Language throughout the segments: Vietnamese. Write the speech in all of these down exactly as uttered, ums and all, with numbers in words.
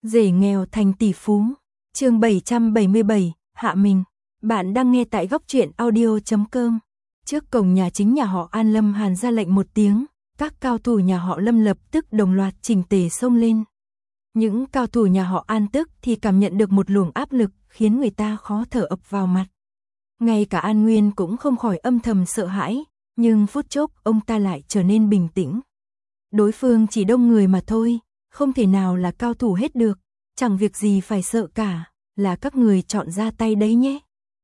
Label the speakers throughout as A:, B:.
A: Rể nghèo thành tỷ phú. Chương bảy trăm bảy mươi bảy, Hạ Mình. Bạn đang nghe tại góc truyện audio chấm com. Trước cổng nhà chính nhà họ An, Lâm Hàn ra lệnh một tiếng, các cao thủ nhà họ Lâm lập tức đồng loạt chỉnh tề xông lên. Những cao thủ nhà họ An tức thì cảm nhận được một luồng áp lực khiến người ta khó thở ập vào mặt. Ngay cả An Nguyên cũng không khỏi âm thầm sợ hãi, nhưng phút chốc ông ta lại trở nên bình tĩnh. Đối phương chỉ đông người mà thôi, không thể nào là cao thủ hết được, chẳng việc gì phải sợ cả, là các người chọn ra tay đấy nhé.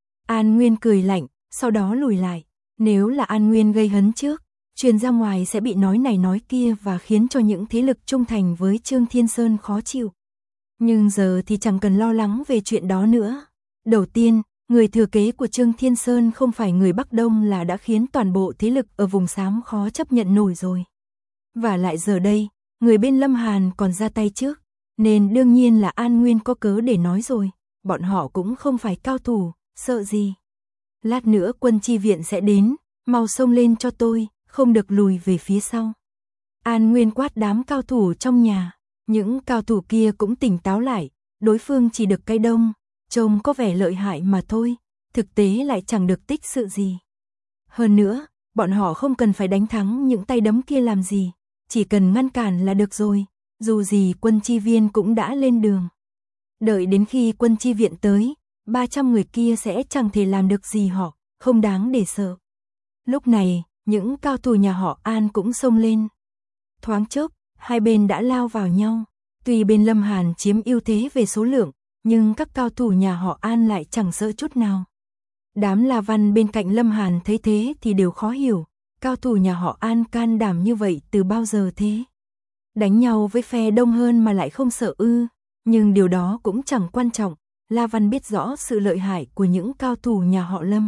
A: An Nguyên cười lạnh, sau đó lùi lại. Nếu là An Nguyên gây hấn trước, truyền ra ngoài sẽ bị nói này nói kia và khiến cho những thế lực trung thành với Trương Thiên Sơn khó chịu. Nhưng giờ thì chẳng cần lo lắng về chuyện đó nữa. Đầu tiên, người thừa kế của Trương Thiên Sơn không phải người Bắc Đông là đã khiến toàn bộ thế lực ở vùng xám khó chấp nhận nổi rồi. Và lại giờ đây, người bên Lâm Hàn còn ra tay trước, nên đương nhiên là An Nguyên có cớ để nói rồi, bọn họ cũng không phải cao thủ, sợ gì. Lát nữa quân chi viện sẽ đến, mau xông lên cho tôi, không được lùi về phía sau. An Nguyên quát đám cao thủ trong nhà, những cao thủ kia cũng tỉnh táo lại, đối phương chỉ được cái đông, trông có vẻ lợi hại mà thôi, thực tế lại chẳng được tích sự gì. Hơn nữa, bọn họ không cần phải đánh thắng những tay đấm kia làm gì, chỉ cần ngăn cản là được rồi, dù gì quân chi viên cũng đã lên đường. Đợi đến khi quân chi viện tới, ba trăm người kia sẽ chẳng thể làm được gì họ, không đáng để sợ. Lúc này, những cao thủ nhà họ An cũng xông lên. Thoáng chốc, hai bên đã lao vào nhau, tuy bên Lâm Hàn chiếm ưu thế về số lượng, nhưng các cao thủ nhà họ An lại chẳng sợ chút nào. Đám La Văn bên cạnh Lâm Hàn thấy thế thì đều khó hiểu, cao thủ nhà họ An can đảm như vậy từ bao giờ thế? Đánh nhau với phe đông hơn mà lại không sợ ư? Nhưng điều đó cũng chẳng quan trọng, La Văn biết rõ sự lợi hại của những cao thủ nhà họ Lâm.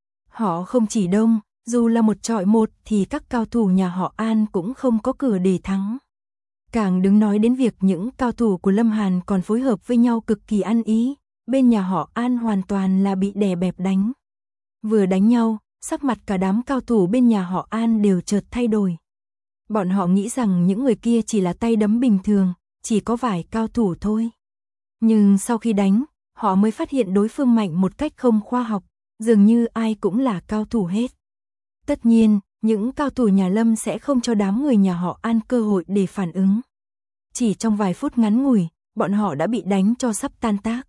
A: Họ không chỉ đông, dù là một chọi một thì các cao thủ nhà họ An cũng không có cửa để thắng. Càng đừng nói đến việc những cao thủ của Lâm Hàn còn phối hợp với nhau cực kỳ ăn ý, bên nhà họ An hoàn toàn là bị đè bẹp đánh. Vừa đánh nhau, sắc mặt cả đám cao thủ bên nhà họ An đều chợt thay đổi. Bọn họ nghĩ rằng những người kia chỉ là tay đấm bình thường, chỉ có vài cao thủ thôi. Nhưng sau khi đánh, họ mới phát hiện đối phương mạnh một cách không khoa học, dường như ai cũng là cao thủ hết. Tất nhiên, những cao thủ nhà Lâm sẽ không cho đám người nhà họ An cơ hội để phản ứng. Chỉ trong vài phút ngắn ngủi, bọn họ đã bị đánh cho sắp tan tác.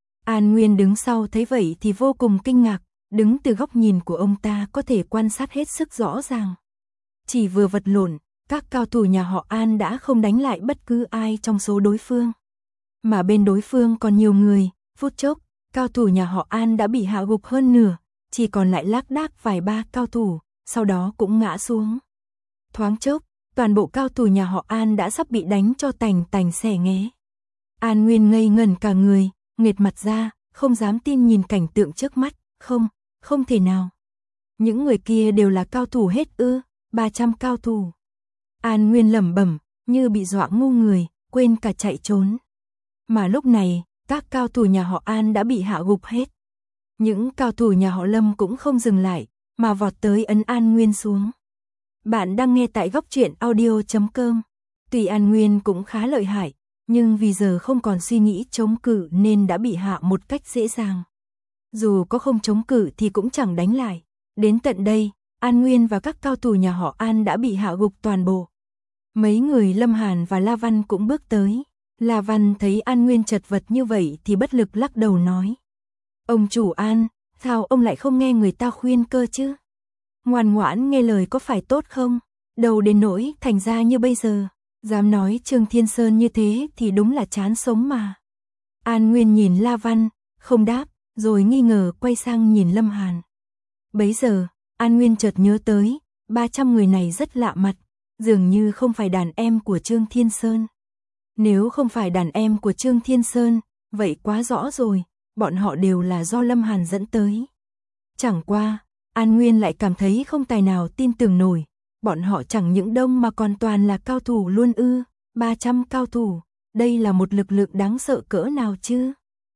A: An Nguyên đứng sau thấy vậy thì vô cùng kinh ngạc, đứng từ góc nhìn của ông ta có thể quan sát hết sức rõ ràng. Chỉ vừa vật lộn, các cao thủ nhà họ An đã không đánh lại bất cứ ai trong số đối phương. Mà bên đối phương còn nhiều người, phút chốc, cao thủ nhà họ An đã bị hạ gục hơn nửa, chỉ còn lại lác đác vài ba cao thủ, sau đó cũng ngã xuống. Thoáng chốc, toàn bộ cao thủ nhà họ An đã sắp bị đánh cho tành tành xẻ nghé. An Nguyên ngây ngẩn cả người, nghệt mặt ra, không dám tin nhìn cảnh tượng trước mắt, không, không thể nào. Những người kia đều là cao thủ hết ư, ba trăm cao thủ. An Nguyên lẩm bẩm, như bị dọa ngu người, quên cả chạy trốn. Mà lúc này, các cao thủ nhà họ An đã bị hạ gục hết. Những cao thủ nhà họ Lâm cũng không dừng lại, mà vọt tới ấn An Nguyên xuống. Bạn đang nghe tại góc truyện audio chấm com. Tuy An Nguyên cũng khá lợi hại, nhưng vì giờ không còn suy nghĩ chống cự nên đã bị hạ một cách dễ dàng. Dù có không chống cự thì cũng chẳng đánh lại. Đến tận đây, An Nguyên và các cao thủ nhà họ An đã bị hạ gục toàn bộ. Mấy người Lâm Hàn và La Văn cũng bước tới. La Văn thấy An Nguyên chật vật như vậy thì bất lực lắc đầu nói. Ông chủ An, sao ông lại không nghe người ta khuyên cơ chứ? Ngoan ngoãn nghe lời có phải tốt không? Đầu đến nỗi thành ra như bây giờ. Dám nói Trương Thiên Sơn như thế thì đúng là chán sống mà. An Nguyên nhìn La Văn, không đáp, rồi nghi ngờ quay sang nhìn Lâm Hàn. Bấy giờ, An Nguyên chợt nhớ tới, ba trăm người này rất lạ mặt, dường như không phải đàn em của Trương Thiên Sơn. Nếu không phải đàn em của Trương Thiên Sơn, vậy quá rõ rồi, bọn họ đều là do Lâm Hàn dẫn tới. Chẳng qua, An Nguyên lại cảm thấy không tài nào tin tưởng nổi, bọn họ chẳng những đông mà còn toàn là cao thủ luôn ư, ba trăm cao thủ, đây là một lực lượng đáng sợ cỡ nào chứ?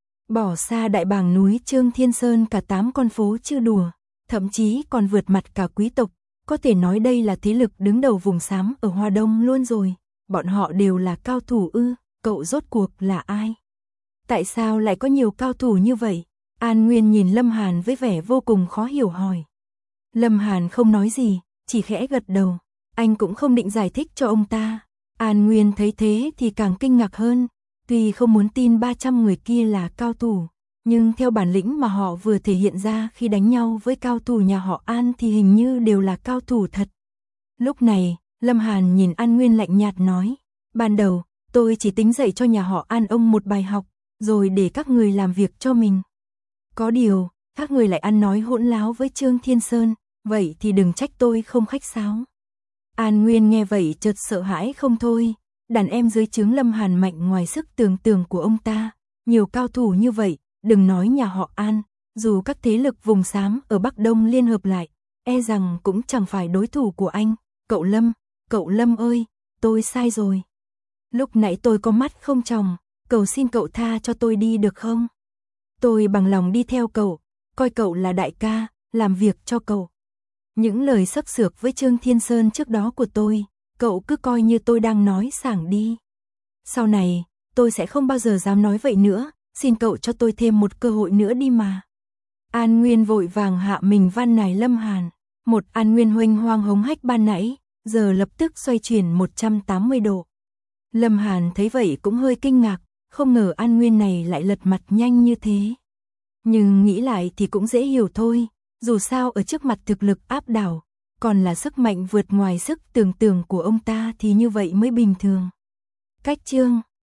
A: Bỏ xa đại bàng núi Trương Thiên Sơn cả tám con phố chưa đùa, thậm chí còn vượt mặt cả quý tộc, có thể nói đây là thế lực đứng đầu vùng xám ở Hoa Đông luôn rồi, bọn họ đều là cao thủ ư, cậu rốt cuộc là ai? Tại sao lại có nhiều cao thủ như vậy? An Nguyên nhìn Lâm Hàn với vẻ vô cùng khó hiểu hỏi. Lâm Hàn không nói gì, chỉ khẽ gật đầu. Anh cũng không định giải thích cho ông ta. An Nguyên thấy thế thì càng kinh ngạc hơn. Tuy không muốn tin ba trăm người kia là cao thủ, nhưng theo bản lĩnh mà họ vừa thể hiện ra khi đánh nhau với cao thủ nhà họ An thì hình như đều là cao thủ thật. Lúc này, Lâm Hàn nhìn An Nguyên lạnh nhạt nói. Ban đầu, tôi chỉ tính dạy cho nhà họ An ông một bài học, rồi để các người làm việc cho mình. Có điều, các người lại ăn nói hỗn láo với Trương Thiên Sơn, vậy thì đừng trách tôi không khách sáo. An Nguyên nghe vậy chợt sợ hãi không thôi, đàn em dưới trướng Lâm Hàn mạnh ngoài sức tưởng tượng của ông ta, nhiều cao thủ như vậy, đừng nói nhà họ An, dù các thế lực vùng xám ở Bắc Đông liên hợp lại, e rằng cũng chẳng phải đối thủ của anh. Cậu Lâm, cậu Lâm ơi, tôi sai rồi. Lúc nãy tôi có mắt không tròng, cầu xin cậu tha cho tôi đi được không? Tôi bằng lòng đi theo cậu, coi cậu là đại ca, làm việc cho cậu. Những lời sấp xược với Trương Thiên Sơn trước đó của tôi, cậu cứ coi như tôi đang nói sảng đi. Sau này, tôi sẽ không bao giờ dám nói vậy nữa, xin cậu cho tôi thêm một cơ hội nữa đi mà. An Nguyên vội vàng hạ mình van nài Lâm Hàn. Một An Nguyên huênh hoang hống hách ban nãy, giờ lập tức xoay chuyển một trăm tám mươi độ. Lâm Hàn thấy vậy cũng hơi kinh ngạc, không ngờ An Nguyên này lại lật mặt nhanh như thế. Nhưng nghĩ lại thì cũng dễ hiểu thôi, dù sao ở trước mặt thực lực áp đảo, còn là sức mạnh vượt ngoài sức tưởng tượng của ông ta thì như vậy mới bình thường. Cách chương